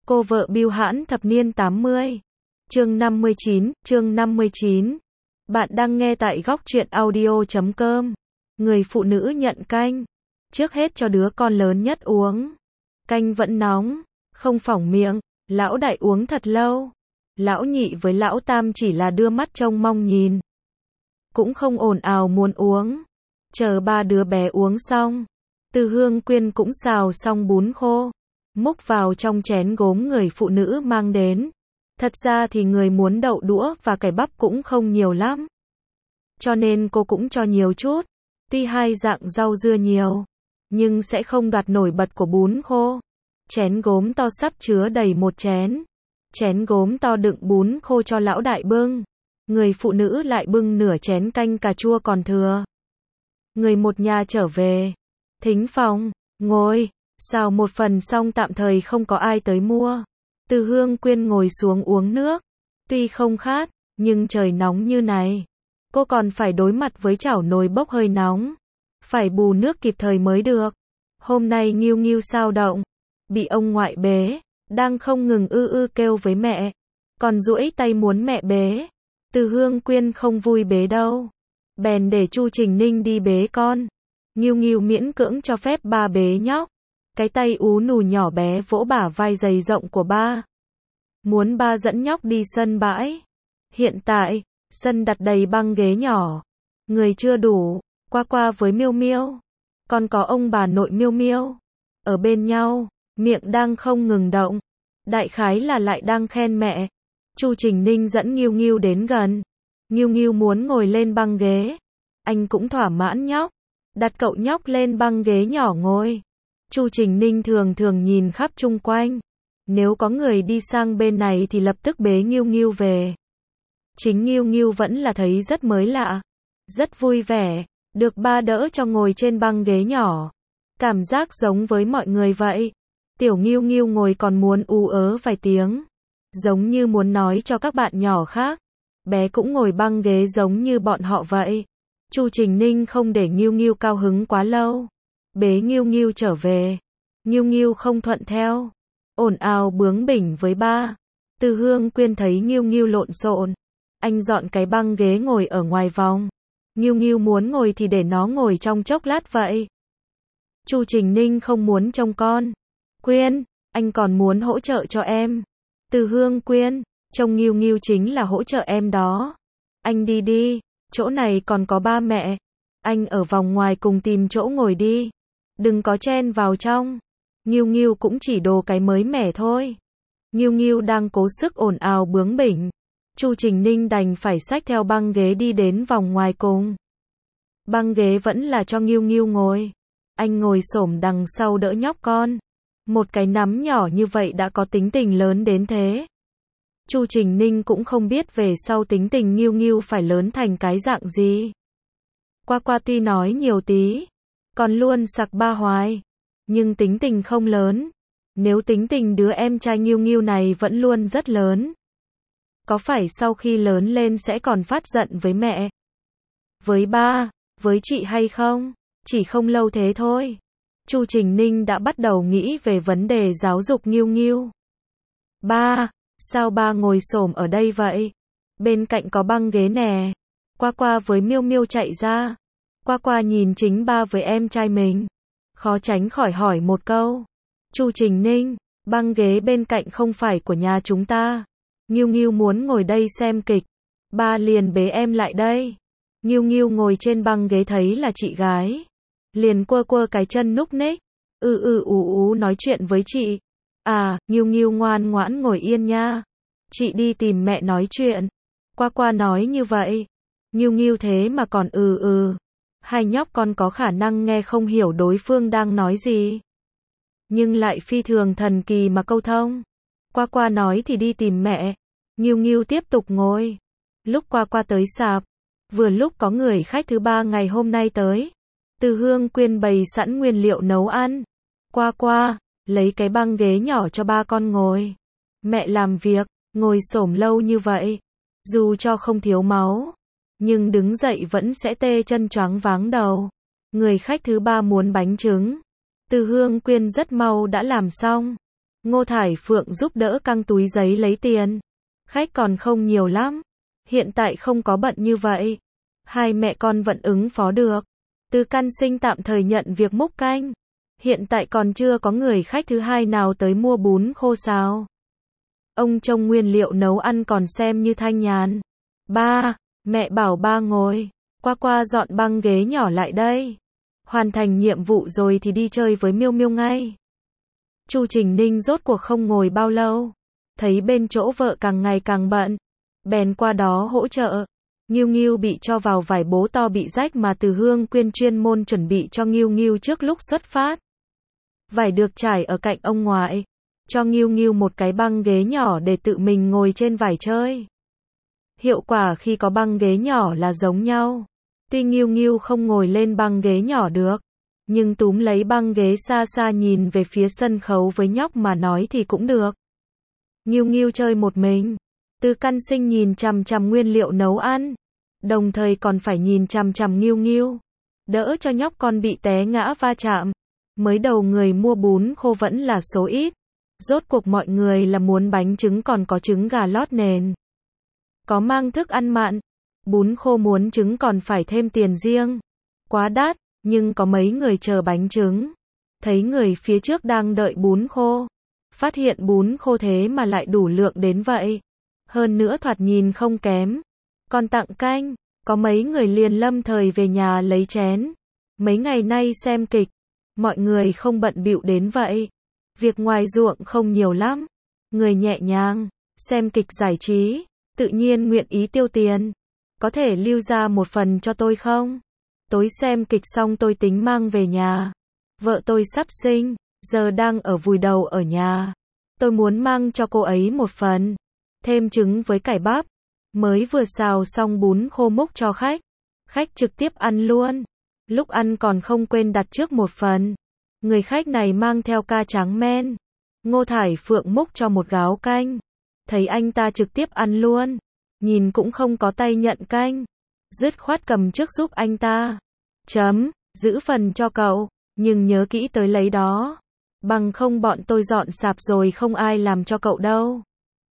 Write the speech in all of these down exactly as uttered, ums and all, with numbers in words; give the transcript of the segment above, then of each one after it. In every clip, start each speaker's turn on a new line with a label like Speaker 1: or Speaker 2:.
Speaker 1: Cô vợ bưu hãn thập niên tám mươi. Chương năm mươi chín, chương năm mươi chín. Bạn đang nghe tại góc truyện audio chấm com. Người phụ nữ nhận canh. Trước hết cho đứa con lớn nhất uống. Canh vẫn nóng, không phỏng miệng, lão đại uống thật lâu. Lão nhị với lão tam chỉ là đưa mắt trông mong nhìn. Cũng không ồn ào muốn uống. Chờ ba đứa bé uống xong. Từ Hương Quyên cũng xào xong bún khô. Múc vào trong chén gốm người phụ nữ mang đến. Thật ra thì người muốn đậu đũa và cải bắp cũng không nhiều lắm. Cho nên cô cũng cho nhiều chút. Tuy hai dạng rau dưa nhiều, nhưng sẽ không đoạt nổi bật của bún khô. Chén gốm to sắp chứa đầy một chén. Chén gốm to đựng bún khô cho lão đại bưng. Người phụ nữ lại bưng nửa chén canh cà chua còn thừa. Người một nhà trở về. Thính phòng, ngồi. Xào một phần xong tạm thời không có ai tới mua. Từ Hương Quyên ngồi xuống uống nước. Tuy không khát, nhưng trời nóng như này. Cô còn phải đối mặt với chảo nồi bốc hơi nóng. Phải bù nước kịp thời mới được. Hôm nay Nghiêu Nghiêu sao động. Bị ông ngoại bế. Đang không ngừng ư ư kêu với mẹ. Còn duỗi tay muốn mẹ bế. Từ Hương Quyên không vui bế đâu. Bèn để Chu Trình Ninh đi bế con. Nghiêu Nghiêu miễn cưỡng cho phép ba bế nhóc. Cái tay ú nù nhỏ bé vỗ bả vai dày rộng của ba. Muốn ba dẫn nhóc đi sân bãi. Hiện tại, sân đặt đầy băng ghế nhỏ. Người chưa đủ, qua qua với Miêu Miêu. Còn có ông bà nội Miêu Miêu. Ở bên nhau, miệng đang không ngừng động. Đại khái là lại đang khen mẹ. Chu Trình Ninh dẫn Nghiêu Nghiêu đến gần. Nghiêu Nghiêu muốn ngồi lên băng ghế. Anh cũng thỏa mãn nhóc. Đặt cậu nhóc lên băng ghế nhỏ ngồi. Chu Trình Ninh thường thường nhìn khắp chung quanh. Nếu có người đi sang bên này thì lập tức bế Nghiêu Nghiêu về. Chính Nghiêu Nghiêu vẫn là thấy rất mới lạ. Rất vui vẻ, được ba đỡ cho ngồi trên băng ghế nhỏ. Cảm giác giống với mọi người vậy. Tiểu Nghiêu Nghiêu ngồi còn muốn ú ớ vài tiếng. Giống như muốn nói cho các bạn nhỏ khác. Bé cũng ngồi băng ghế giống như bọn họ vậy. Chu Trình Ninh không để Nghiêu Nghiêu cao hứng quá lâu. Bế Nghiêu Nghiêu trở về. Nghiêu Nghiêu không thuận theo. Ồn ào bướng bỉnh với ba. Từ Hương Quyên thấy Nghiêu Nghiêu lộn xộn. Anh dọn cái băng ghế ngồi ở ngoài vòng. Nghiêu Nghiêu muốn ngồi thì để nó ngồi trong chốc lát vậy. Chu Trình Ninh không muốn trông con. Quyên, anh còn muốn hỗ trợ cho em. Từ Hương Quyên, trông Nghiêu Nghiêu chính là hỗ trợ em đó. Anh đi đi, chỗ này còn có ba mẹ. Anh ở vòng ngoài cùng tìm chỗ ngồi đi. Đừng có chen vào trong. Nghiêu Nghiêu cũng chỉ đồ cái mới mẻ thôi. Nghiêu Nghiêu đang cố sức ồn ào bướng bỉnh. Chu Trình Ninh đành phải xách theo băng ghế đi đến vòng ngoài cùng. Băng ghế vẫn là cho Nghiêu Nghiêu ngồi. Anh ngồi xổm đằng sau đỡ nhóc con. Một cái nắm nhỏ như vậy đã có tính tình lớn đến thế. Chu Trình Ninh cũng không biết về sau tính tình Nghiêu Nghiêu phải lớn thành cái dạng gì. Qua qua tuy nói nhiều tí, còn luôn sặc ba hoài, nhưng tính tình không lớn. Nếu tính tình đứa em trai Nghiêu Nghiêu này vẫn luôn rất lớn. Có phải sau khi lớn lên sẽ còn phát giận với mẹ, với ba, với chị hay không? Chỉ không lâu thế thôi. Chu Trình Ninh đã bắt đầu nghĩ về vấn đề giáo dục Nghiêu Nghiêu. Ba, sao ba ngồi xổm ở đây vậy? Bên cạnh có băng ghế nè. Qua qua với Miêu Miêu chạy ra. Qua qua nhìn chính ba với em trai mình. Khó tránh khỏi hỏi một câu. Chu Trình Ninh, băng ghế bên cạnh không phải của nhà chúng ta. Nghiêu Nghiêu muốn ngồi đây xem kịch. Ba liền bế em lại đây. Nghiêu Nghiêu ngồi trên băng ghế thấy là chị gái. Liền quơ quơ cái chân núc ních. Ừ ừ ú ú nói chuyện với chị. À, Nghiêu Nghiêu ngoan ngoãn ngồi yên nha. Chị đi tìm mẹ nói chuyện. Qua qua nói như vậy. Nghiêu Nghiêu thế mà còn ừ ừ. Hai nhóc con có khả năng nghe không hiểu đối phương đang nói gì. Nhưng lại phi thường thần kỳ mà câu thông. Qua qua nói thì đi tìm mẹ. Nghiêu Nghiêu tiếp tục ngồi. Lúc qua qua tới sạp. Vừa lúc có người khách thứ ba ngày hôm nay tới. Từ Hương Quyên bày sẵn nguyên liệu nấu ăn. Qua qua, lấy cái băng ghế nhỏ cho ba con ngồi. Mẹ làm việc, ngồi xổm lâu như vậy. Dù cho không thiếu máu. Nhưng đứng dậy vẫn sẽ tê chân choáng váng đầu. Người khách thứ ba muốn bánh trứng. Từ Hương Quyên rất mau đã làm xong. Ngô Thải Phượng giúp đỡ căng túi giấy lấy tiền. Khách còn không nhiều lắm. Hiện tại không có bận như vậy. Hai mẹ con vẫn ứng phó được. Từ Căn Sinh tạm thời nhận việc múc canh. Hiện tại còn chưa có người khách thứ hai nào tới mua bún khô xào. Ông trông nguyên liệu nấu ăn còn xem như thanh nhàn. Ba, mẹ bảo ba ngồi. Qua qua dọn băng ghế nhỏ lại đây. Hoàn thành nhiệm vụ rồi thì đi chơi với Miêu Miêu ngay. Chu Trình Ninh rốt cuộc không ngồi bao lâu. Thấy bên chỗ vợ càng ngày càng bận. Bèn qua đó hỗ trợ. Nghiêu Nghiêu bị cho vào vải bố to bị rách mà Từ Hương Quyên chuyên môn chuẩn bị cho Nghiêu Nghiêu trước lúc xuất phát. Vải được trải ở cạnh ông ngoại. Cho Nghiêu Nghiêu một cái băng ghế nhỏ để tự mình ngồi trên vải chơi. Hiệu quả khi có băng ghế nhỏ là giống nhau. Tuy Nghiêu Nghiêu không ngồi lên băng ghế nhỏ được, nhưng túm lấy băng ghế xa xa nhìn về phía sân khấu với nhóc mà nói thì cũng được. Nghiêu Nghiêu chơi một mình. Từ Căn Sinh nhìn chằm chằm nguyên liệu nấu ăn, đồng thời còn phải nhìn chằm chằm Nghiêu Nghiêu, đỡ cho nhóc con bị té ngã va chạm. Mới đầu người mua bún khô vẫn là số ít. Rốt cuộc mọi người là muốn bánh trứng còn có trứng gà lót nền. Có mang thức ăn mặn. Bún khô muốn trứng còn phải thêm tiền riêng. Quá đắt, nhưng có mấy người chờ bánh trứng. Thấy người phía trước đang đợi bún khô. Phát hiện bún khô thế mà lại đủ lượng đến vậy. Hơn nữa thoạt nhìn không kém. Còn tặng canh, có mấy người liền lâm thời về nhà lấy chén. Mấy ngày nay xem kịch, mọi người không bận bịu đến vậy. Việc ngoài ruộng không nhiều lắm. Người nhẹ nhàng, xem kịch giải trí, tự nhiên nguyện ý tiêu tiền. Có thể lưu ra một phần cho tôi không? Tối xem kịch xong tôi tính mang về nhà. Vợ tôi sắp sinh, giờ đang ở vùi đầu ở nhà. Tôi muốn mang cho cô ấy một phần. Thêm trứng với cải bắp. Mới vừa xào xong bún khô múc cho khách. Khách trực tiếp ăn luôn. Lúc ăn còn không quên đặt trước một phần. Người khách này mang theo ca tráng men. Ngô Thải Phượng múc cho một gáo canh. Thấy anh ta trực tiếp ăn luôn. Nhìn cũng không có tay nhận canh. Dứt khoát cầm trước giúp anh ta. Chấm, giữ phần cho cậu, nhưng nhớ kỹ tới lấy đó. Bằng không bọn tôi dọn sạp rồi không ai làm cho cậu đâu.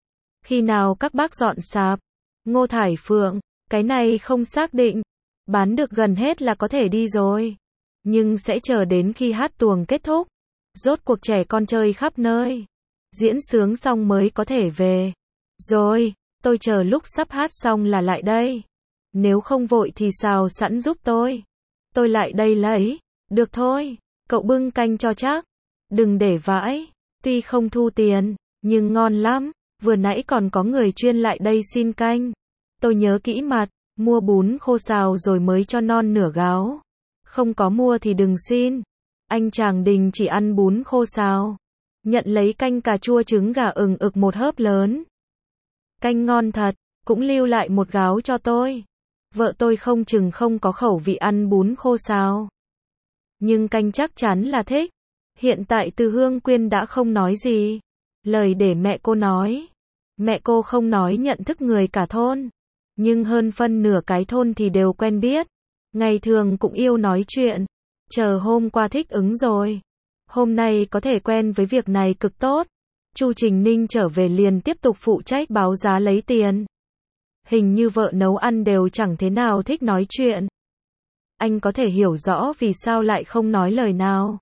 Speaker 1: Khi nào các bác dọn sạp? Ngô Thải Phượng, cái này không xác định. Bán được gần hết là có thể đi rồi. Nhưng sẽ chờ đến khi hát tuồng kết thúc. Rốt cuộc trẻ con chơi khắp nơi. Diễn sướng xong mới có thể về. Rồi, tôi chờ lúc sắp hát xong là lại đây. Nếu không vội thì xào sẵn giúp tôi. Tôi lại đây lấy. Được thôi, cậu bưng canh cho chắc. Đừng để vãi. Tuy không thu tiền, nhưng ngon lắm. Vừa nãy còn có người chuyên lại đây xin canh. Tôi nhớ kỹ mặt, mua bún khô xào rồi mới cho non nửa gáo. Không có mua thì đừng xin. Anh chàng Đình chỉ ăn bún khô xào. Nhận lấy canh cà chua trứng gà ừng ực một hớp lớn. Canh ngon thật, cũng lưu lại một gáo cho tôi. Vợ tôi không chừng không có khẩu vị ăn bún khô xào. Nhưng canh chắc chắn là thích. Hiện tại Từ Hương Quyên đã không nói gì. Lời để mẹ cô nói. Mẹ cô không nói nhận thức người cả thôn. Nhưng hơn phân nửa cái thôn thì đều quen biết. Ngày thường cũng yêu nói chuyện. Chờ hôm qua thích ứng rồi. Hôm nay có thể quen với việc này cực tốt. Chu Trình Ninh trở về liền tiếp tục phụ trách báo giá lấy tiền. Hình như vợ nấu ăn đều chẳng thế nào thích nói chuyện. Anh có thể hiểu rõ vì sao lại không nói lời nào.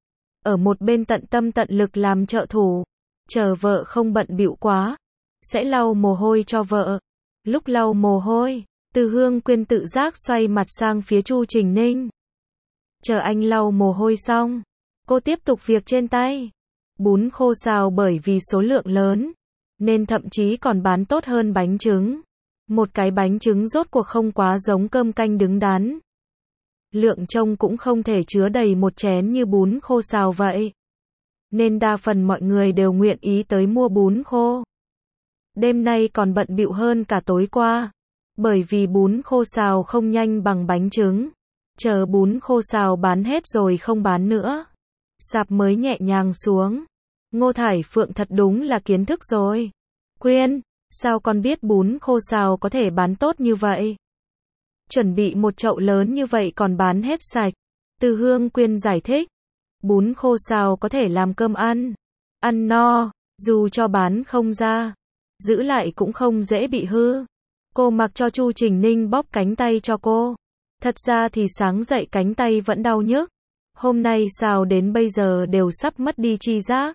Speaker 1: Ở một bên tận tâm tận lực làm trợ thủ. Chờ vợ không bận bịu quá. Sẽ lau mồ hôi cho vợ. Lúc lau mồ hôi, Từ Hương Quyên tự giác xoay mặt sang phía Chu Trình Ninh. Chờ anh lau mồ hôi xong, cô tiếp tục việc trên tay. Bún khô xào bởi vì số lượng lớn, nên thậm chí còn bán tốt hơn bánh trứng. Một cái bánh trứng rốt cuộc không quá giống cơm canh đứng đắn. Lượng trông cũng không thể chứa đầy một chén như bún khô xào vậy. Nên đa phần mọi người đều nguyện ý tới mua bún khô. Đêm nay còn bận bịu hơn cả tối qua. Bởi vì bún khô xào không nhanh bằng bánh trứng. Chờ bún khô xào bán hết rồi không bán nữa. Sạp mới nhẹ nhàng xuống. Ngô Thải Phượng thật đúng là kiến thức rồi. Quyên, sao con biết bún khô xào có thể bán tốt như vậy? Chuẩn bị một chậu lớn như vậy còn bán hết sạch. Từ Hương Quyên giải thích. Bún khô xào có thể làm cơm ăn. ăn no, dù cho bán không ra, giữ lại cũng không dễ bị hư. Cô mặc cho Chu Trình Ninh bóp cánh tay cho cô. Thật ra thì sáng dậy cánh tay vẫn đau nhức. Hôm nay xào đến bây giờ đều sắp mất đi chi giác.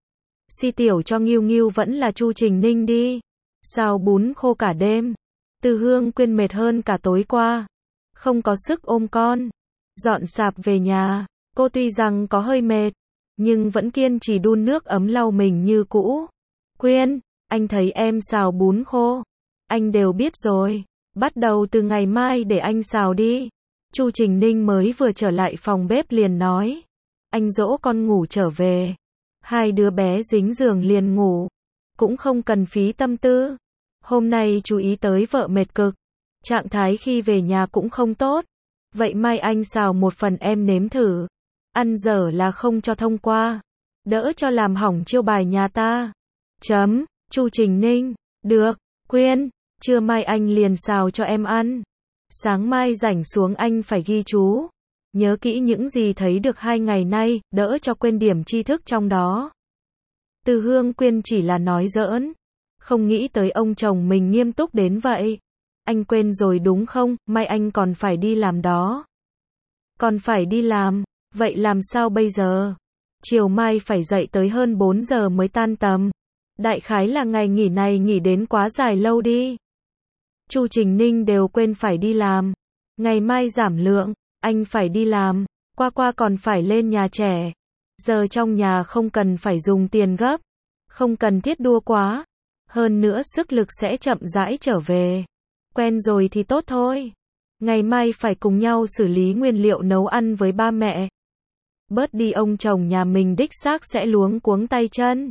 Speaker 1: Si tiểu cho Nghiêu Nghiêu vẫn là Chu Trình Ninh đi. Xào bún khô cả đêm. Từ Hương Quyên mệt hơn cả tối qua. Không có sức ôm con. Dọn sạp về nhà. Cô tuy rằng có hơi mệt, nhưng vẫn kiên trì đun nước ấm lau mình như cũ. Quyên, anh thấy em xào bún khô. Anh đều biết rồi. Bắt đầu từ ngày mai để anh xào đi. Chu Trình Ninh mới vừa trở lại phòng bếp liền nói. Anh dỗ con ngủ trở về. Hai đứa bé dính giường liền ngủ. Cũng không cần phí tâm tư. Hôm nay chú ý tới vợ mệt cực. Trạng thái khi về nhà cũng không tốt. Vậy mai anh xào một phần em nếm thử. Ăn dở là không cho thông qua. Đỡ cho làm hỏng chiêu bài nhà ta. Chấm. Chu Trình Ninh. Được. Quyên. Trưa mai anh liền xào cho em ăn. Sáng mai rảnh xuống anh phải ghi chú. Nhớ kỹ những gì thấy được hai ngày nay, đỡ cho quên điểm tri thức trong đó. Từ Hương Quyên chỉ là nói giỡn. Không nghĩ tới ông chồng mình nghiêm túc đến vậy. Anh quên rồi đúng không, mai anh còn phải đi làm đó. Còn phải đi làm, vậy làm sao bây giờ? Chiều mai phải dậy tới hơn bốn giờ mới tan tầm. Đại khái là ngày nghỉ này nghỉ đến quá dài lâu đi. Chu Trình Ninh đều quên phải đi làm. Ngày mai giảm lượng, anh phải đi làm. Qua qua còn phải lên nhà trẻ. Giờ trong nhà không cần phải dùng tiền gấp. Không cần thiết đua quá. Hơn nữa sức lực sẽ chậm rãi trở về. Quen rồi thì tốt thôi. Ngày mai phải cùng nhau xử lý nguyên liệu nấu ăn với ba mẹ. Bớt đi ông chồng nhà mình đích xác sẽ luống cuống tay chân.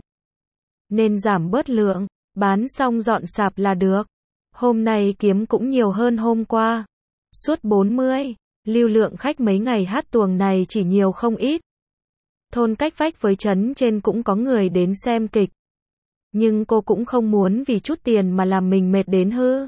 Speaker 1: Nên giảm bớt lượng, bán xong dọn sạp là được. Hôm nay kiếm cũng nhiều hơn hôm qua. Suốt bốn mươi, lưu lượng khách mấy ngày hát tuồng này chỉ nhiều không ít. Thôn cách vách với trấn trên cũng có người đến xem kịch. Nhưng cô cũng không muốn vì chút tiền mà làm mình mệt đến hư.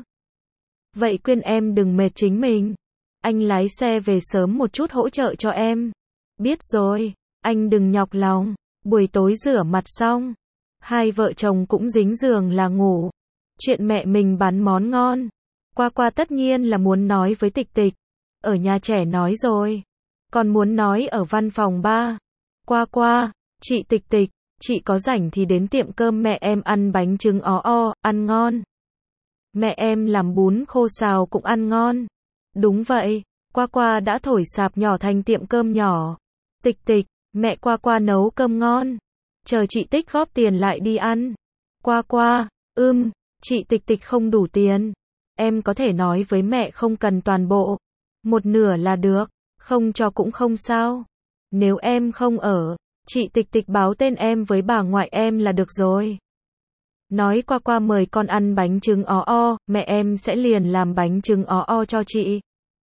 Speaker 1: Vậy Quyên em đừng mệt chính mình. Anh lái xe về sớm một chút hỗ trợ cho em. Biết rồi, anh đừng nhọc lòng. Buổi tối rửa mặt xong, hai vợ chồng cũng dính giường là ngủ. Chuyện mẹ mình bán món ngon. Qua qua tất nhiên là muốn nói với Tịch Tịch. Ở nhà trẻ nói rồi. Còn muốn nói ở văn phòng ba. Qua qua, chị Tịch Tịch, chị có rảnh thì đến tiệm cơm mẹ em ăn bánh trứng ó o, ăn ngon. Mẹ em làm bún khô xào cũng ăn ngon. Đúng vậy, qua qua đã thổi sạp nhỏ thành tiệm cơm nhỏ. Tịch Tịch, mẹ qua qua nấu cơm ngon. Chờ chị Tích góp tiền lại đi ăn. Qua qua, ưm, chị Tịch Tịch không đủ tiền. Em có thể nói với mẹ không cần toàn bộ. Một nửa là được, không cho cũng không sao. Nếu em không ở, chị Tịch Tịch báo tên em với bà ngoại em là được rồi. Nói qua qua mời con ăn bánh trứng ó o, mẹ em sẽ liền làm bánh trứng ó o cho chị.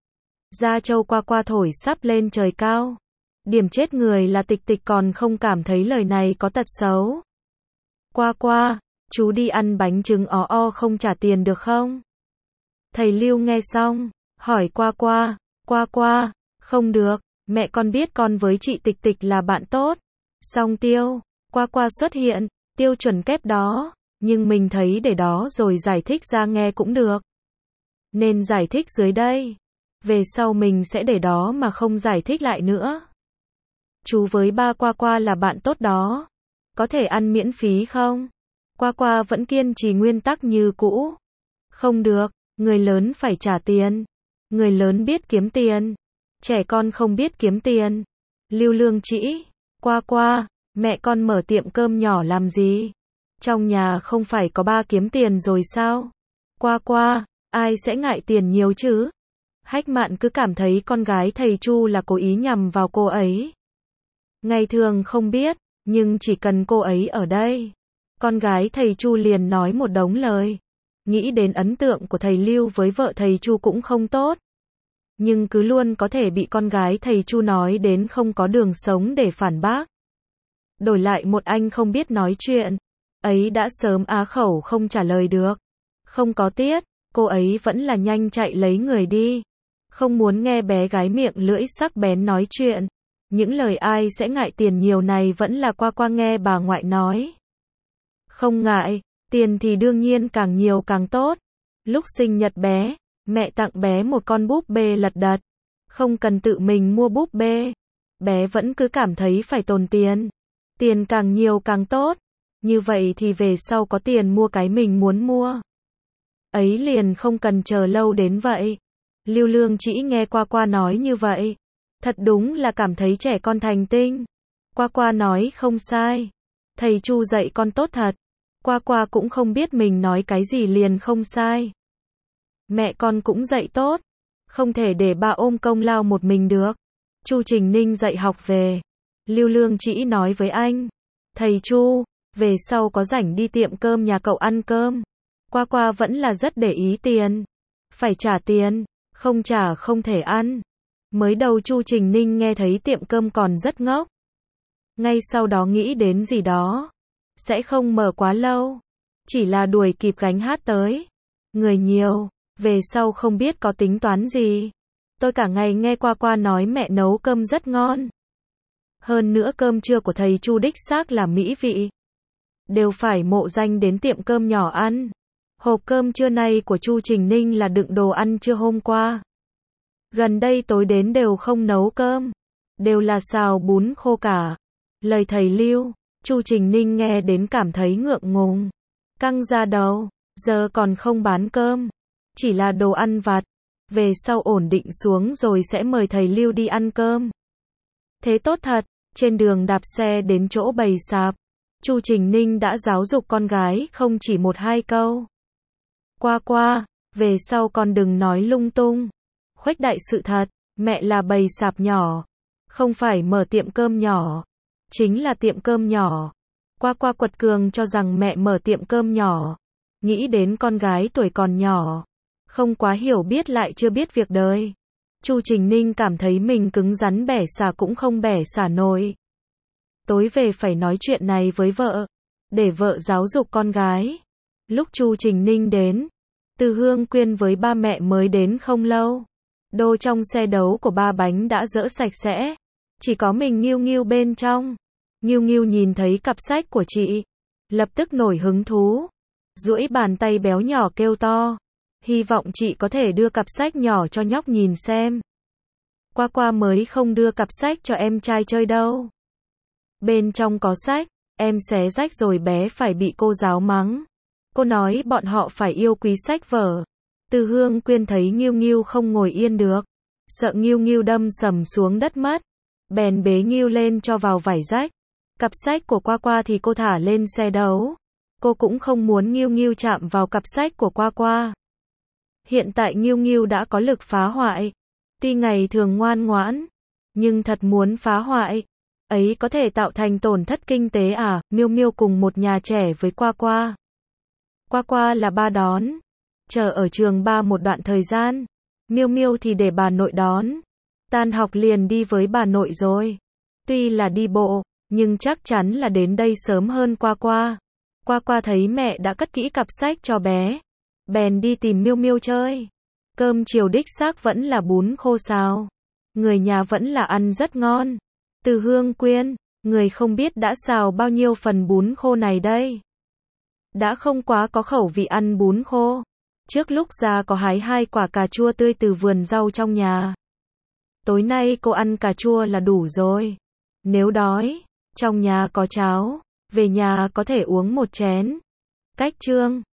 Speaker 1: Da trâu qua qua thổi sắp lên trời cao. Điểm chết người là Tịch Tịch còn không cảm thấy lời này có tật xấu. Qua qua, chú đi ăn bánh trứng ó o không trả tiền được không? Thầy Lưu nghe xong, hỏi qua qua, qua qua, không được, mẹ con biết con với chị Tịch Tịch là bạn tốt. Xong Tiêu, qua qua xuất hiện, tiêu chuẩn kép đó, nhưng mình thấy để đó rồi giải thích ra nghe cũng được. Nên giải thích dưới đây. Về sau mình sẽ để đó mà không giải thích lại nữa. Chú với ba qua qua là bạn tốt đó. Có thể ăn miễn phí không? Qua qua vẫn kiên trì nguyên tắc như cũ. Không được, người lớn phải trả tiền. Người lớn biết kiếm tiền. Trẻ con không biết kiếm tiền. Lưu Lương chỉ. Qua qua, mẹ con mở tiệm cơm nhỏ làm gì? Trong nhà không phải có ba kiếm tiền rồi sao? Qua qua, ai sẽ ngại tiền nhiều chứ? Hách Mạn cứ cảm thấy con gái thầy Chu là cố ý nhằm vào cô ấy. Ngày thường không biết, nhưng chỉ cần cô ấy ở đây, con gái thầy Chu liền nói một đống lời. Nghĩ đến ấn tượng của thầy Lưu với vợ thầy Chu cũng không tốt. Nhưng cứ luôn có thể bị con gái thầy Chu nói đến không có đường sống để phản bác. Đổi lại một anh không biết nói chuyện, ấy đã sớm á khẩu không trả lời được. Không có tiết, cô ấy vẫn là nhanh chạy lấy người đi. Không muốn nghe bé gái miệng lưỡi sắc bén nói chuyện. Những lời ai sẽ ngại tiền nhiều này vẫn là qua qua nghe bà ngoại nói. Không ngại, tiền thì đương nhiên càng nhiều càng tốt. Lúc sinh nhật bé, mẹ tặng bé một con búp bê lật đật. Không cần tự mình mua búp bê. Bé vẫn cứ cảm thấy phải tồn tiền. Tiền càng nhiều càng tốt. Như vậy thì về sau có tiền mua cái mình muốn mua. Ấy liền không cần chờ lâu đến vậy. Lưu Lương chỉ nghe qua qua nói như vậy. Thật đúng là cảm thấy trẻ con thành tinh. Qua qua nói không sai. Thầy Chu dạy con tốt thật. Qua qua cũng không biết mình nói cái gì liền không sai. Mẹ con cũng dạy tốt. Không thể để bà ôm công lao một mình được. Chu Trình Ninh dạy học về. Lưu Lương chỉ nói với anh. Thầy Chu, về sau có rảnh đi tiệm cơm nhà cậu ăn cơm. Qua qua vẫn là rất để ý tiền. Phải trả tiền, không trả không thể ăn. Mới đầu Chu Trình Ninh nghe thấy tiệm cơm còn rất ngốc. Ngay sau đó nghĩ đến gì đó. Sẽ không mở quá lâu. Chỉ là đuổi kịp gánh hát tới. Người nhiều, về sau không biết có tính toán gì. Tôi cả ngày nghe qua qua nói mẹ nấu cơm rất ngon. Hơn nữa cơm trưa của thầy Chu đích xác là mỹ vị. Đều phải mộ danh đến tiệm cơm nhỏ ăn. Hộp cơm trưa nay của Chu Trình Ninh là đựng đồ ăn trưa hôm qua. Gần đây tối đến đều không nấu cơm. Đều là xào bún khô cả. Lời thầy Lưu, Chu Trình Ninh nghe đến cảm thấy ngượng ngùng. Căng da đầu, giờ còn không bán cơm. Chỉ là đồ ăn vặt. Về sau ổn định xuống rồi sẽ mời thầy Lưu đi ăn cơm. Thế tốt thật, trên đường đạp xe đến chỗ bày sạp. Chu Trình Ninh đã giáo dục con gái không chỉ một hai câu. Qua qua, về sau con đừng nói lung tung. Khuếch đại sự thật, mẹ là bày sạp nhỏ. Không phải mở tiệm cơm nhỏ. Chính là tiệm cơm nhỏ. Qua qua quật cường cho rằng mẹ mở tiệm cơm nhỏ. Nghĩ đến con gái tuổi còn nhỏ. Không quá hiểu biết lại chưa biết việc đời. Chu Trình Ninh cảm thấy mình cứng rắn bẻ xả cũng không bẻ xả nổi. Tối về phải nói chuyện này với vợ. Để vợ giáo dục con gái. Lúc Chu Trình Ninh đến. Từ Hương Quyên với ba mẹ mới đến không lâu. Đồ trong xe đấu của ba bánh đã dỡ sạch sẽ. Chỉ có mình Nghiêu Nghiêu bên trong. Nghiêu Nghiêu nhìn thấy cặp sách của chị. Lập tức nổi hứng thú. Duỗi bàn tay béo nhỏ kêu to. Hy vọng chị có thể đưa cặp sách nhỏ cho nhóc nhìn xem. Qua qua mới không đưa cặp sách cho em trai chơi đâu. Bên trong có sách, em xé rách rồi bé phải bị cô giáo mắng. Cô nói bọn họ phải yêu quý sách vở. Từ Hương Quyên thấy Nghiêu Nghiêu không ngồi yên được. Sợ Nghiêu Nghiêu đâm sầm xuống đất mất. Bèn bế Nghiêu lên cho vào vải rách. Cặp sách của Qua Qua thì cô thả lên xe đấu. Cô cũng không muốn Nghiêu Nghiêu chạm vào cặp sách của Qua Qua. Hiện tại Nghiêu Nghiêu đã có lực phá hoại. Tuy ngày thường ngoan ngoãn, nhưng thật muốn phá hoại. Ấy có thể tạo thành tổn thất kinh tế à? Miêu Miêu cùng một nhà trẻ với Qua Qua. Qua Qua là ba đón. Chờ ở trường ba một đoạn thời gian. Miêu Miêu thì để bà nội đón. Tan học liền đi với bà nội rồi. Tuy là đi bộ, nhưng chắc chắn là đến đây sớm hơn Qua Qua. Qua Qua thấy mẹ đã cất kỹ cặp sách cho bé. Bèn đi tìm Miêu Miêu chơi. Cơm chiều đích xác vẫn là bún khô xào. Người nhà vẫn là ăn rất ngon. Từ Hương Quyên, người không biết đã xào bao nhiêu phần bún khô này đây. Đã không quá có khẩu vị ăn bún khô. Trước lúc ra có hái hai quả cà chua tươi từ vườn rau trong nhà. Tối nay cô ăn cà chua là đủ rồi. Nếu đói, trong nhà có cháo, về nhà có thể uống một chén. Cách chương